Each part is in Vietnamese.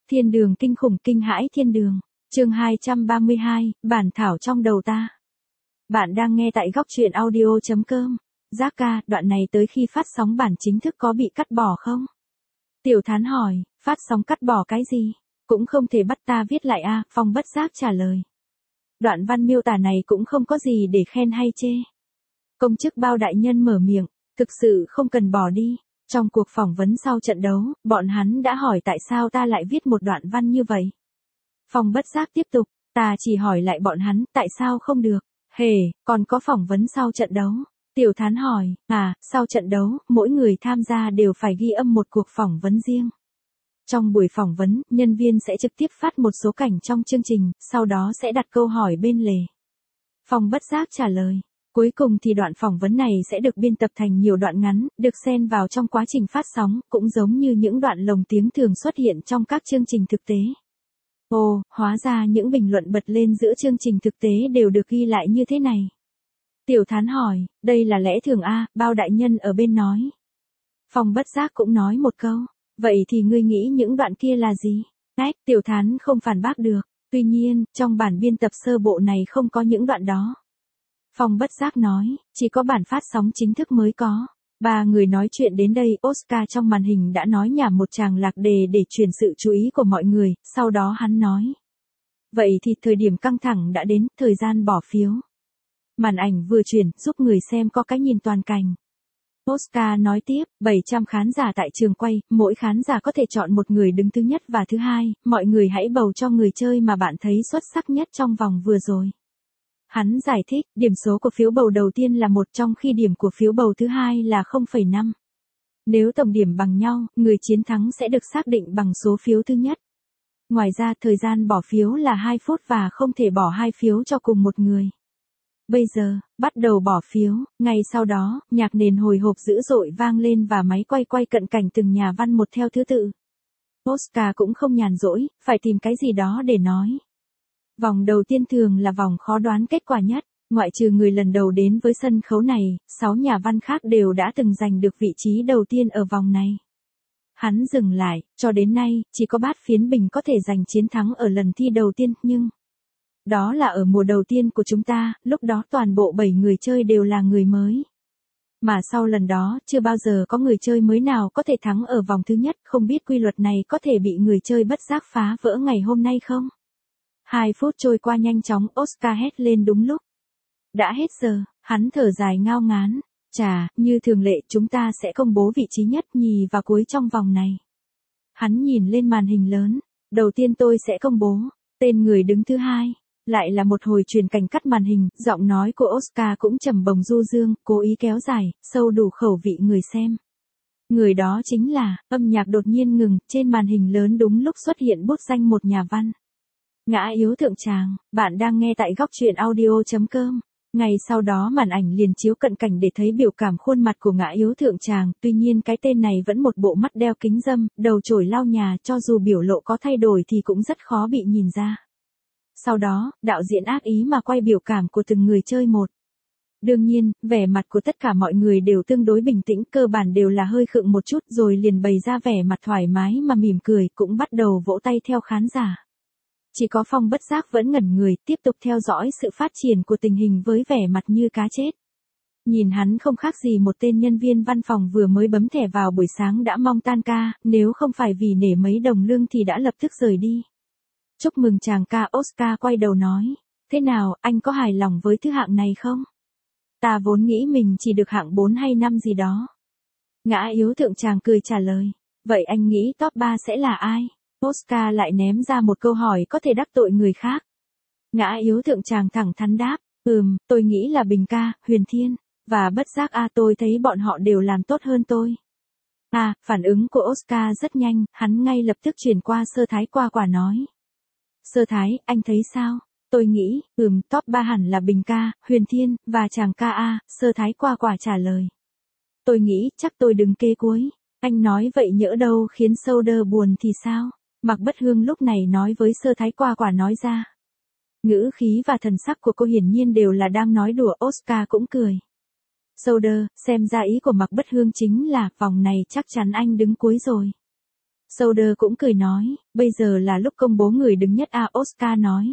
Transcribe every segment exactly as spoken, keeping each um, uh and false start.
Thiên đường kinh khủng kinh hãi thiên đường. Chương hai trăm ba mươi hai, bản thảo trong đầu ta. Bạn đang nghe tại góc truyện audio chấm com. Giác ca, đoạn này tới khi phát sóng bản chính thức có bị cắt bỏ không? Tiểu Thán hỏi, phát sóng cắt bỏ cái gì? Cũng không thể bắt ta viết lại a, Phong bất giác trả lời. Đoạn văn miêu tả này cũng không có gì để khen hay chê. Công chức Bao đại nhân mở miệng, thực sự không cần bỏ đi. Trong cuộc phỏng vấn sau trận đấu, bọn hắn đã hỏi tại sao ta lại viết một đoạn văn như vậy. Phong bất giác tiếp tục, ta chỉ hỏi lại bọn hắn, tại sao không được? Hề, còn có phỏng vấn sau trận đấu. Tiểu Thán hỏi, à, sau trận đấu, mỗi người tham gia đều phải ghi âm một cuộc phỏng vấn riêng. Trong buổi phỏng vấn, nhân viên sẽ trực tiếp phát một số cảnh trong chương trình, sau đó sẽ đặt câu hỏi bên lề. Phong bất giác trả lời. Cuối cùng thì đoạn phỏng vấn này sẽ được biên tập thành nhiều đoạn ngắn, được xen vào trong quá trình phát sóng, cũng giống như những đoạn lồng tiếng thường xuất hiện trong các chương trình thực tế. Ồ, hóa ra những bình luận bật lên giữa chương trình thực tế đều được ghi lại như thế này. Tiểu Thán hỏi, đây là lẽ thường a, Bao đại nhân ở bên nói. Phong bất giác cũng nói một câu, vậy thì ngươi nghĩ những đoạn kia là gì? Ách, Tiểu Thán không phản bác được, tuy nhiên, trong bản biên tập sơ bộ này không có những đoạn đó. Phong bất giác nói, chỉ có bản phát sóng chính thức mới có. Ba người nói chuyện đến đây, Oscar trong màn hình đã nói nhảm một tràng lạc đề để chuyển sự chú ý của mọi người, sau đó hắn nói. Vậy thì thời điểm căng thẳng đã đến, thời gian bỏ phiếu. Màn ảnh vừa chuyển, giúp người xem có cái nhìn toàn cảnh. Oscar nói tiếp, bảy trăm khán giả tại trường quay, mỗi khán giả có thể chọn một người đứng thứ nhất và thứ hai, mọi người hãy bầu cho người chơi mà bạn thấy xuất sắc nhất trong vòng vừa rồi. Hắn giải thích, điểm số của phiếu bầu đầu tiên là một trong khi điểm của phiếu bầu thứ hai là không phẩy năm. Nếu tổng điểm bằng nhau, người chiến thắng sẽ được xác định bằng số phiếu thứ nhất. Ngoài ra, thời gian bỏ phiếu là hai phút và không thể bỏ hai phiếu cho cùng một người. Bây giờ, bắt đầu bỏ phiếu, ngay sau đó, nhạc nền hồi hộp dữ dội vang lên và máy quay quay cận cảnh từng nhà văn một theo thứ tự. Oscar cũng không nhàn rỗi, phải tìm cái gì đó để nói. Vòng đầu tiên thường là vòng khó đoán kết quả nhất, ngoại trừ người lần đầu đến với sân khấu này, sáu nhà văn khác đều đã từng giành được vị trí đầu tiên ở vòng này. Hắn dừng lại, cho đến nay, chỉ có Bát Phiến Bình có thể giành chiến thắng ở lần thi đầu tiên, nhưng... Đó là ở mùa đầu tiên của chúng ta, lúc đó toàn bộ bảy người chơi đều là người mới. Mà sau lần đó, chưa bao giờ có người chơi mới nào có thể thắng ở vòng thứ nhất, không biết quy luật này có thể bị người chơi bất giác phá vỡ ngày hôm nay không? Hai phút trôi qua nhanh chóng, Oscar hét lên đúng lúc. Đã hết giờ, hắn thở dài ngao ngán. Chà, như thường lệ chúng ta sẽ công bố vị trí nhất, nhì và cuối trong vòng này. Hắn nhìn lên màn hình lớn. Đầu tiên tôi sẽ công bố tên người đứng thứ hai. Lại là một hồi truyền cảnh cắt màn hình, giọng nói của Oscar cũng trầm bồng du dương, cố ý kéo dài, sâu đủ khẩu vị người xem. Người đó chính là, âm nhạc đột nhiên ngừng, trên màn hình lớn đúng lúc xuất hiện bút danh một nhà văn. Ngã Yếu Thượng Tràng, bạn đang nghe tại góc truyện audio chấm com. Ngay sau đó màn ảnh liền chiếu cận cảnh để thấy biểu cảm khuôn mặt của Ngã Yếu Thượng Tràng, tuy nhiên cái tên này vẫn một bộ mắt đeo kính râm, đầu chổi lau nhà, cho dù biểu lộ có thay đổi thì cũng rất khó bị nhìn ra. Sau đó, đạo diễn ác ý mà quay biểu cảm của từng người chơi một. Đương nhiên, vẻ mặt của tất cả mọi người đều tương đối bình tĩnh, cơ bản đều là hơi khựng một chút rồi liền bày ra vẻ mặt thoải mái mà mỉm cười, cũng bắt đầu vỗ tay theo khán giả. Chỉ có Phong bất giác vẫn ngẩn người, tiếp tục theo dõi sự phát triển của tình hình với vẻ mặt như cá chết. Nhìn hắn không khác gì một tên nhân viên văn phòng vừa mới bấm thẻ vào buổi sáng đã mong tan ca, nếu không phải vì nể mấy đồng lương thì đã lập tức rời đi. Chúc mừng chàng ca, Oscar quay đầu nói. Thế nào, anh có hài lòng với thứ hạng này không? Ta vốn nghĩ mình chỉ được hạng bốn hay năm gì đó. Ngã Yếu Thượng Tràng cười trả lời. Vậy anh nghĩ top ba sẽ là ai? Oscar lại ném ra một câu hỏi có thể đắc tội người khác. Ngã Yếu Thượng Tràng thẳng thắn đáp. Ừm, tôi nghĩ là Bình ca, Huyền Thiên. Và bất giác a à, tôi thấy bọn họ đều làm tốt hơn tôi. À, phản ứng của Oscar rất nhanh, hắn ngay lập tức chuyển qua Sơ Thái qua quả nói. Sơ Thái, anh thấy sao? Tôi nghĩ, ừm, top ba hẳn là Bình ca, Huyền Thiên, và chàng ca A, Sơ Thái qua quả trả lời. Tôi nghĩ, chắc tôi đứng kế cuối. Anh nói vậy nhỡ đâu khiến Soder buồn thì sao? Mạc Bất Hương lúc này nói với Sơ Thái qua quả nói ra. Ngữ khí và thần sắc của cô hiển nhiên đều là đang nói đùa, Oscar cũng cười. Soder, xem ra ý của Mạc Bất Hương chính là, vòng này chắc chắn anh đứng cuối rồi. Soder cũng cười nói, bây giờ là lúc công bố người đứng nhất à, Oscar nói.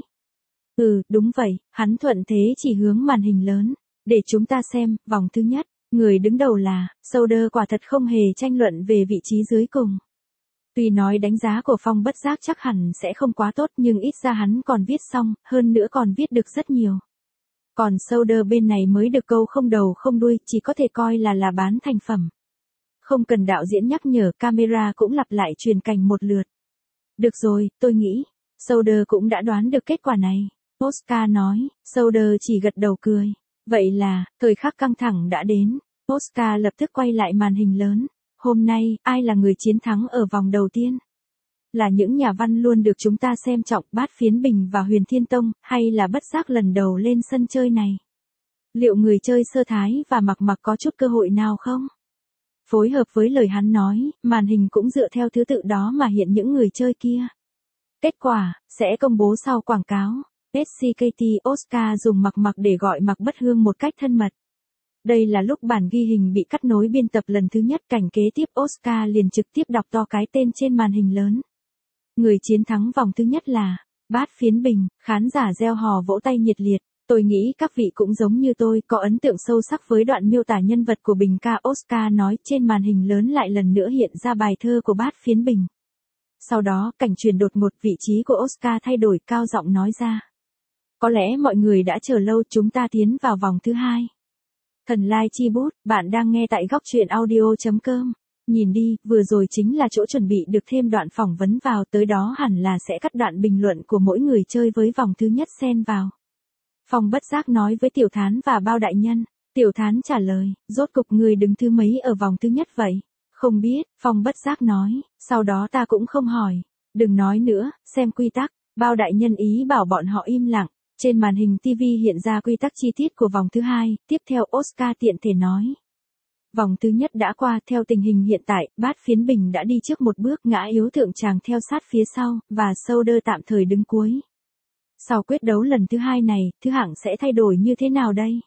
Ừ, đúng vậy, hắn thuận thế chỉ hướng màn hình lớn, để chúng ta xem, vòng thứ nhất, người đứng đầu là, Soder quả thật không hề tranh luận về vị trí dưới cùng. Tuy nói đánh giá của Phong Bất Giác chắc hẳn sẽ không quá tốt nhưng ít ra hắn còn viết xong, hơn nữa còn viết được rất nhiều. Còn Soder bên này mới được câu không đầu không đuôi, chỉ có thể coi là là bán thành phẩm. Không cần đạo diễn nhắc nhở, camera cũng lặp lại truyền cảnh một lượt. Được rồi, tôi nghĩ, Soder cũng đã đoán được kết quả này. Oscar nói, Soder chỉ gật đầu cười. Vậy là, thời khắc căng thẳng đã đến. Oscar lập tức quay lại màn hình lớn. Hôm nay, ai là người chiến thắng ở vòng đầu tiên? Là những nhà văn luôn được chúng ta xem trọng, Bát Phiến Bình và Huyền Thiên Tông, hay là Bất Giác lần đầu lên sân chơi này? Liệu người chơi Sơ Thái và Mặc Mặc có chút cơ hội nào không? Phối hợp với lời hắn nói, màn hình cũng dựa theo thứ tự đó mà hiện những người chơi kia. Kết quả, sẽ công bố sau quảng cáo. ét xê ca tê Oscar dùng Mặc Mặc để gọi Mạc Bất Hương một cách thân mật. Đây là lúc bản ghi hình bị cắt nối biên tập lần thứ nhất, cảnh kế tiếp Oscar liền trực tiếp đọc to cái tên trên màn hình lớn. Người chiến thắng vòng thứ nhất là Bát Phiến Bình, khán giả reo hò vỗ tay nhiệt liệt. Tôi nghĩ các vị cũng giống như tôi, có ấn tượng sâu sắc với đoạn miêu tả nhân vật của Bình ca. Oscar nói, trên màn hình lớn lại lần nữa hiện ra bài thơ của Bát Phiến Bình. Sau đó, cảnh chuyển đột ngột, vị trí của Oscar thay đổi, cao giọng nói ra. Có lẽ mọi người đã chờ lâu, chúng ta tiến vào vòng thứ hai. Thần Lai Chi Bút, bạn đang nghe tại góc truyện audio chấm com. Nhìn đi, vừa rồi chính là chỗ chuẩn bị được thêm đoạn phỏng vấn vào, tới đó hẳn là sẽ cắt đoạn bình luận của mỗi người chơi với vòng thứ nhất xen vào. Phong Bất Giác nói với Tiểu Thán và Bao Đại Nhân. Tiểu Thán trả lời, rốt cục người đứng thứ mấy ở vòng thứ nhất vậy? Không biết, Phong Bất Giác nói, sau đó ta cũng không hỏi. Đừng nói nữa, xem quy tắc. Bao Đại Nhân ý bảo bọn họ im lặng. Trên màn hình ti vi hiện ra quy tắc chi tiết của vòng thứ hai, tiếp theo Oscar tiện thể nói. Vòng thứ nhất đã qua, theo tình hình hiện tại, Bát Phiến Bình đã đi trước một bước, ngã yếu thượng tràng theo sát phía sau, và Soder tạm thời đứng cuối. Sau quyết đấu lần thứ hai này, thứ hạng sẽ thay đổi như thế nào đây?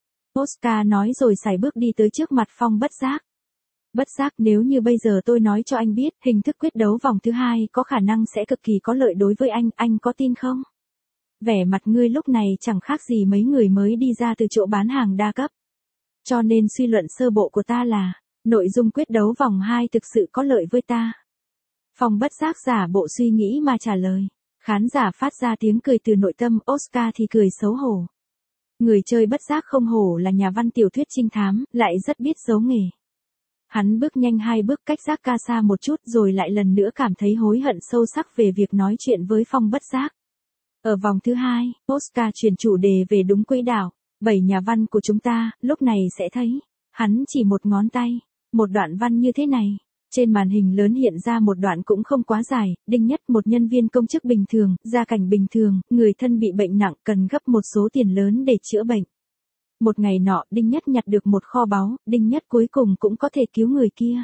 Oscar nói rồi sải bước đi tới trước mặt Phong Bất Giác. Bất Giác, nếu như bây giờ tôi nói cho anh biết, hình thức quyết đấu vòng thứ hai có khả năng sẽ cực kỳ có lợi đối với anh, anh có tin không? Vẻ mặt ngươi lúc này chẳng khác gì mấy người mới đi ra từ chỗ bán hàng đa cấp. Cho nên suy luận sơ bộ của ta là, nội dung quyết đấu vòng hai thực sự có lợi với ta. Phong Bất Giác giả bộ suy nghĩ mà trả lời. Khán giả phát ra tiếng cười từ nội tâm, Oscar thì cười xấu hổ. Người chơi Bất Giác không hổ là nhà văn tiểu thuyết trinh thám, lại rất biết giấu nghề. Hắn bước nhanh hai bước cách Giác ca xa một chút rồi lại lần nữa cảm thấy hối hận sâu sắc về việc nói chuyện với Phong Bất Giác. Ở vòng thứ hai, Oscar chuyển chủ đề về đúng quỹ đạo. Bảy nhà văn của chúng ta, lúc này sẽ thấy. Hắn chỉ một ngón tay. Một đoạn văn như thế này. Trên màn hình lớn hiện ra một đoạn cũng không quá dài. Đinh Nhất, một nhân viên công chức bình thường, gia cảnh bình thường, người thân bị bệnh nặng, cần gấp một số tiền lớn để chữa bệnh. Một ngày nọ, Đinh Nhất nhặt được một kho báu, Đinh Nhất cuối cùng cũng có thể cứu người kia.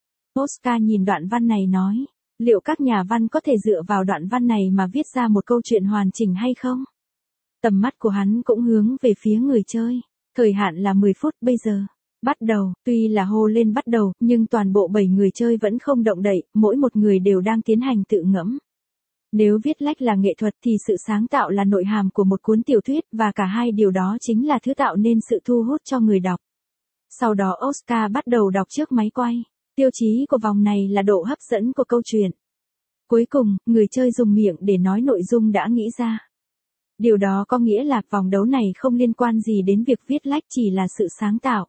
Oscar nhìn đoạn văn này nói. Liệu các nhà văn có thể dựa vào đoạn văn này mà viết ra một câu chuyện hoàn chỉnh hay không? Tầm mắt của hắn cũng hướng về phía người chơi. Thời hạn là mười phút, bây giờ. Bắt đầu, tuy là hô lên bắt đầu, nhưng toàn bộ bảy người chơi vẫn không động đậy, mỗi một người đều đang tiến hành tự ngẫm. Nếu viết lách là nghệ thuật thì sự sáng tạo là nội hàm của một cuốn tiểu thuyết, và cả hai điều đó chính là thứ tạo nên sự thu hút cho người đọc. Sau đó Oscar bắt đầu đọc trước máy quay. Tiêu chí của vòng này là độ hấp dẫn của câu chuyện. Cuối cùng, người chơi dùng miệng để nói nội dung đã nghĩ ra. Điều đó có nghĩa là vòng đấu này không liên quan gì đến việc viết lách, chỉ là sự sáng tạo.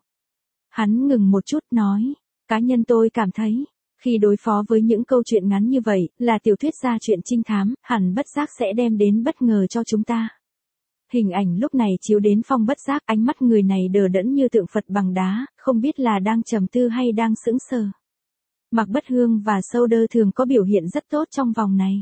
Hắn ngừng một chút nói, cá nhân tôi cảm thấy, khi đối phó với những câu chuyện ngắn như vậy, là tiểu thuyết gia truyện trinh thám, hẳn Bất Giác sẽ đem đến bất ngờ cho chúng ta. Hình ảnh lúc này chiếu đến Phong Bất Giác, ánh mắt người này đờ đẫn như tượng Phật bằng đá, không biết là đang trầm tư hay đang sững sờ. Mạc Bất Hương và Soder thường có biểu hiện rất tốt trong vòng này.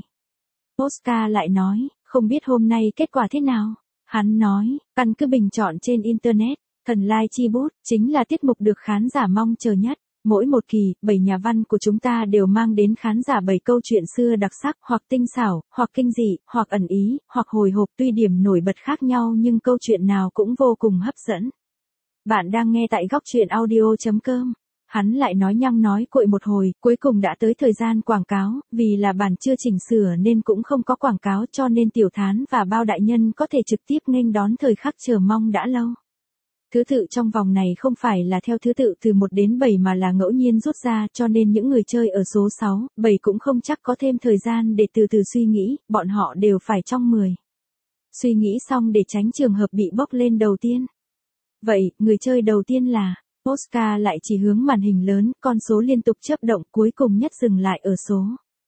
Oscar lại nói, không biết hôm nay kết quả thế nào. Hắn nói, căn cứ bình chọn trên Internet, Thần Lai Chi Bút, chính là tiết mục được khán giả mong chờ nhất. Mỗi một kỳ, bảy nhà văn của chúng ta đều mang đến khán giả bảy câu chuyện xưa đặc sắc, hoặc tinh xảo, hoặc kinh dị, hoặc ẩn ý, hoặc hồi hộp, tuy điểm nổi bật khác nhau nhưng câu chuyện nào cũng vô cùng hấp dẫn. Bạn đang nghe tại góc truyện audio chấm com. hắn lại nói nhăng nói cuội một hồi, cuối cùng đã tới thời gian quảng cáo, vì là bản chưa chỉnh sửa nên cũng không có quảng cáo cho nên Tiểu Thán và bao đại nhân có thể trực tiếp nghênh đón thời khắc chờ mong đã lâu. Thứ tự trong vòng này không phải là theo thứ tự từ một đến bảy mà là ngẫu nhiên rút ra cho nên những người chơi ở số sáu, bảy cũng không chắc có thêm thời gian để từ từ suy nghĩ, bọn họ đều phải trong mười. Suy nghĩ xong để tránh trường hợp bị bốc lên đầu tiên. Vậy, người chơi đầu tiên là, Oscar lại chỉ hướng màn hình lớn, con số liên tục chớp động cuối cùng nhất dừng lại ở số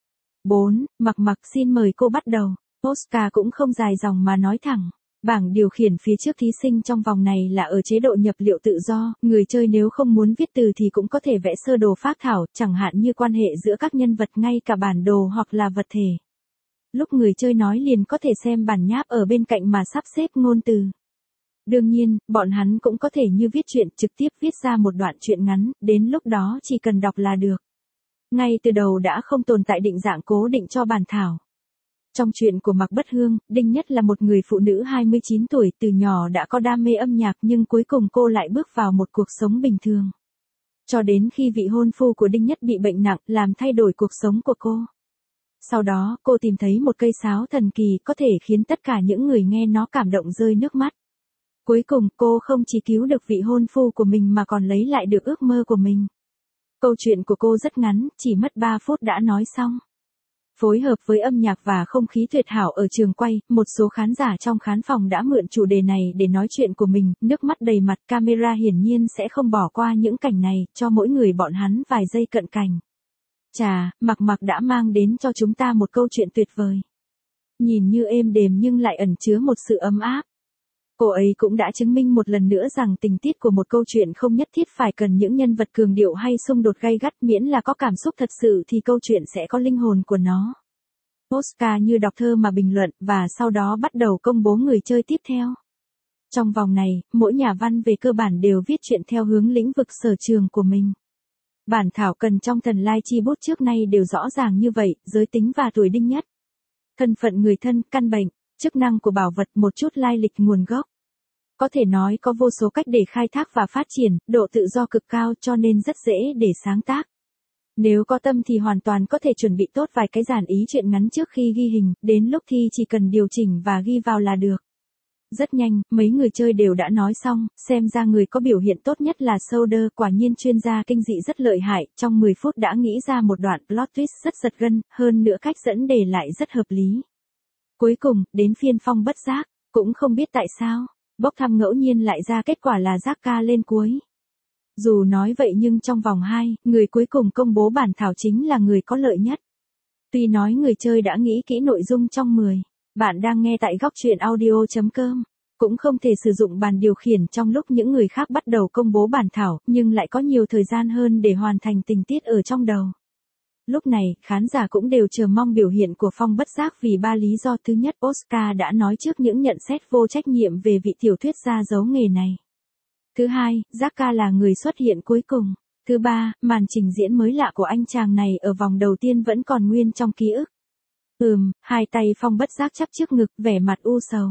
bốn, Mặc Mặc xin mời cô bắt đầu. Oscar cũng không dài dòng mà nói thẳng. Bảng điều khiển phía trước thí sinh trong vòng này là ở chế độ nhập liệu tự do, người chơi nếu không muốn viết từ thì cũng có thể vẽ sơ đồ phác thảo, chẳng hạn như quan hệ giữa các nhân vật ngay cả bản đồ hoặc là vật thể. Lúc người chơi nói liền có thể xem bản nháp ở bên cạnh mà sắp xếp ngôn từ. Đương nhiên, bọn hắn cũng có thể như viết truyện trực tiếp viết ra một đoạn truyện ngắn, đến lúc đó chỉ cần đọc là được. Ngay từ đầu đã không tồn tại định dạng cố định cho bản thảo. Trong chuyện của Mạc Bất Hương, Đinh Nhất là một người phụ nữ hai mươi chín tuổi từ nhỏ đã có đam mê âm nhạc nhưng cuối cùng cô lại bước vào một cuộc sống bình thường. Cho đến khi vị hôn phu của Đinh Nhất bị bệnh nặng làm thay đổi cuộc sống của cô. Sau đó cô tìm thấy một cây sáo thần kỳ có thể khiến tất cả những người nghe nó cảm động rơi nước mắt. Cuối cùng cô không chỉ cứu được vị hôn phu của mình mà còn lấy lại được ước mơ của mình. Câu chuyện của cô rất ngắn, chỉ mất ba phút đã nói xong. Phối hợp với âm nhạc và không khí tuyệt hảo ở trường quay, một số khán giả trong khán phòng đã mượn chủ đề này để nói chuyện của mình, nước mắt đầy mặt, camera hiển nhiên sẽ không bỏ qua những cảnh này, cho mỗi người bọn hắn vài giây cận cảnh. Chà, Mặc Mặc đã mang đến cho chúng ta một câu chuyện tuyệt vời. Nhìn như êm đềm nhưng lại ẩn chứa một sự ấm áp. Cô ấy cũng đã chứng minh một lần nữa rằng tình tiết của một câu chuyện không nhất thiết phải cần những nhân vật cường điệu hay xung đột gay gắt, miễn là có cảm xúc thật sự thì câu chuyện sẽ có linh hồn của nó. Oscar như đọc thơ mà bình luận và sau đó bắt đầu công bố người chơi tiếp theo. Trong vòng này, mỗi nhà văn về cơ bản đều viết chuyện theo hướng lĩnh vực sở trường của mình. Bản thảo cần trong thần lai chi bút trước nay đều rõ ràng như vậy, giới tính và tuổi Đinh Nhất. Thân phận người thân, căn bệnh, chức năng của bảo vật, một chút lai lịch nguồn gốc. Có thể nói có vô số cách để khai thác và phát triển, độ tự do cực cao cho nên rất dễ để sáng tác. Nếu có tâm thì hoàn toàn có thể chuẩn bị tốt vài cái dàn ý chuyện ngắn trước khi ghi hình, đến lúc thi chỉ cần điều chỉnh và ghi vào là được. Rất nhanh, mấy người chơi đều đã nói xong, xem ra người có biểu hiện tốt nhất là Soder, quả nhiên chuyên gia kinh dị rất lợi hại, trong mười phút đã nghĩ ra một đoạn plot twist rất giật gân, hơn nữa cách dẫn đề lại rất hợp lý. Cuối cùng, đến phiên Phong Bất Giác, cũng không biết tại sao, bốc thăm ngẫu nhiên lại ra kết quả là Giác ca lên cuối. Dù nói vậy nhưng trong vòng hai, người cuối cùng công bố bản thảo chính là người có lợi nhất. Tuy nói người chơi đã nghĩ kỹ nội dung trong mười, bạn đang nghe tại góc truyện audio chấm com, cũng không thể sử dụng bàn điều khiển trong lúc những người khác bắt đầu công bố bản thảo, nhưng lại có nhiều thời gian hơn để hoàn thành tình tiết ở trong đầu. Lúc này, khán giả cũng đều chờ mong biểu hiện của Phong Bất Giác vì ba lý do. Thứ nhất, Oscar đã nói trước những nhận xét vô trách nhiệm về vị tiểu thuyết gia giấu nghề này. Thứ hai, Giác ca là người xuất hiện cuối cùng. Thứ ba, màn trình diễn mới lạ của anh chàng này ở vòng đầu tiên vẫn còn nguyên trong ký ức. Ừm, hai tay Phong Bất Giác chắp trước ngực, vẻ mặt u sầu.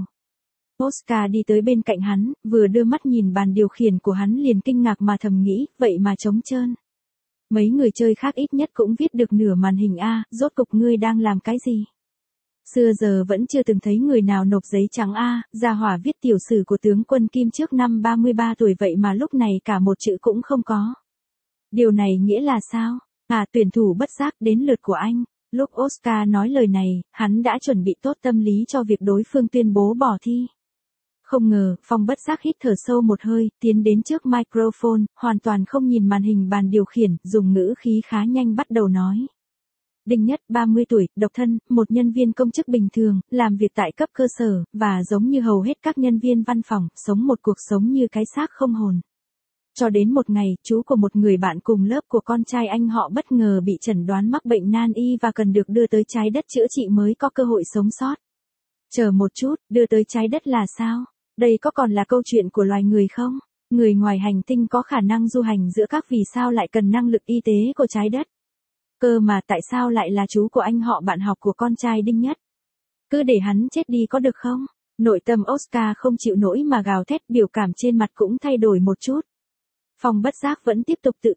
Oscar đi tới bên cạnh hắn, vừa đưa mắt nhìn bàn điều khiển của hắn liền kinh ngạc mà thầm nghĩ, vậy mà trống trơn. Mấy người chơi khác ít nhất cũng viết được nửa màn hình a, rốt cục ngươi đang làm cái gì? Xưa giờ vẫn chưa từng thấy người nào nộp giấy trắng a, gia hỏa viết tiểu sử của tướng quân Kim trước năm ba mươi ba tuổi vậy mà lúc này cả một chữ cũng không có. Điều này nghĩa là sao? À, tuyển thủ Bất Giác, đến lượt của anh. Lúc Oscar nói lời này, hắn đã chuẩn bị tốt tâm lý cho việc đối phương tuyên bố bỏ thi. Không ngờ, Phong Bất Giác hít thở sâu một hơi, tiến đến trước microphone, hoàn toàn không nhìn màn hình bàn điều khiển, dùng ngữ khí khá nhanh bắt đầu nói. Đinh Nhất, ba mươi tuổi, độc thân, một nhân viên công chức bình thường, làm việc tại cấp cơ sở, và giống như hầu hết các nhân viên văn phòng, sống một cuộc sống như cái xác không hồn. Cho đến một ngày, chú của một người bạn cùng lớp của con trai anh họ bất ngờ bị chẩn đoán mắc bệnh nan y và cần được đưa tới trái đất chữa trị mới có cơ hội sống sót. Chờ một chút, đưa tới trái đất là sao? Đây có còn là câu chuyện của loài người không? Người ngoài hành tinh có khả năng du hành giữa các vì sao lại cần năng lực y tế của trái đất? Cơ mà tại sao lại là chú của anh họ bạn học của con trai Đinh Nhất? Cứ để hắn chết đi có được không? Nội tâm Oscar không chịu nổi mà gào thét, biểu cảm trên mặt cũng thay đổi một chút. Phong Bất Giác vẫn tiếp tục tự thuật.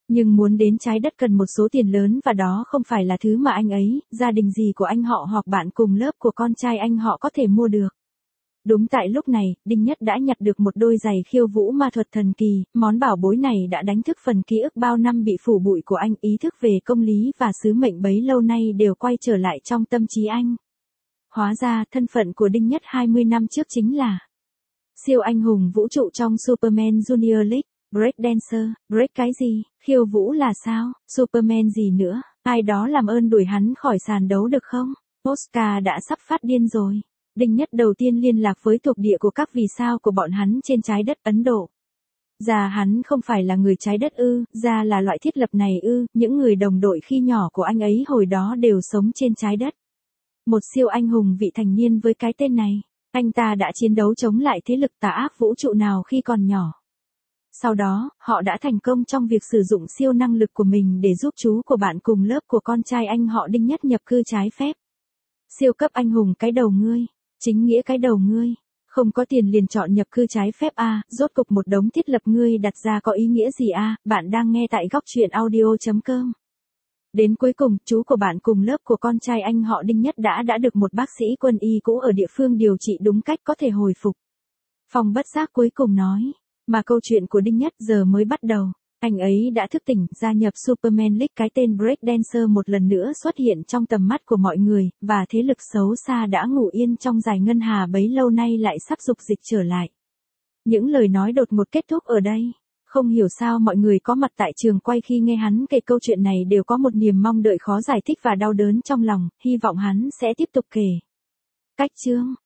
Nhưng muốn đến trái đất cần một số tiền lớn và đó không phải là thứ mà anh ấy, gia đình gì của anh họ hoặc bạn cùng lớp của con trai anh họ có thể mua được. Đúng tại lúc này, Đinh Nhất đã nhặt được một đôi giày khiêu vũ ma thuật thần kỳ, món bảo bối này đã đánh thức phần ký ức bao năm bị phủ bụi của anh, ý thức về công lý và sứ mệnh bấy lâu nay đều quay trở lại trong tâm trí anh. Hóa ra, thân phận của Đinh Nhất hai mươi năm trước chính là siêu anh hùng vũ trụ trong Superman Junior League, break dancer, break cái gì, khiêu vũ là sao, Superman gì nữa, ai đó làm ơn đuổi hắn khỏi sàn đấu được không, Oscar đã sắp phát điên rồi. Đinh Nhất đầu tiên liên lạc với thuộc địa của các vì sao của bọn hắn trên trái đất Ấn Độ. Ra hắn không phải là người trái đất ư, ra là loại thiết lập này ư, những người đồng đội khi nhỏ của anh ấy hồi đó đều sống trên trái đất. Một siêu anh hùng vị thành niên với cái tên này, anh ta đã chiến đấu chống lại thế lực tà ác vũ trụ nào khi còn nhỏ. Sau đó, họ đã thành công trong việc sử dụng siêu năng lực của mình để giúp chú của bạn cùng lớp của con trai anh họ Đinh Nhất nhập cư trái phép. Siêu cấp anh hùng cái đầu ngươi. Chính nghĩa cái đầu ngươi, không có tiền liền chọn nhập cư trái phép a, à, rốt cục một đống thiết lập ngươi đặt ra có ý nghĩa gì a, à? Bạn đang nghe tại góc truyện audio chấm com. Đến cuối cùng, chú của bạn cùng lớp của con trai anh họ Đinh Nhất đã đã được một bác sĩ quân y cũ ở địa phương điều trị đúng cách có thể hồi phục. Phong bất giác cuối cùng nói, mà câu chuyện của Đinh Nhất giờ mới bắt đầu. Anh ấy đã thức tỉnh, gia nhập Superman League, cái tên Breakdancer một lần nữa xuất hiện trong tầm mắt của mọi người, và thế lực xấu xa đã ngủ yên trong giải ngân hà bấy lâu nay lại sắp dục dịch trở lại. Những lời nói đột ngột kết thúc ở đây. Không hiểu sao mọi người có mặt tại trường quay khi nghe hắn kể câu chuyện này đều có một niềm mong đợi khó giải thích và đau đớn trong lòng, hy vọng hắn sẽ tiếp tục kể. Cách chương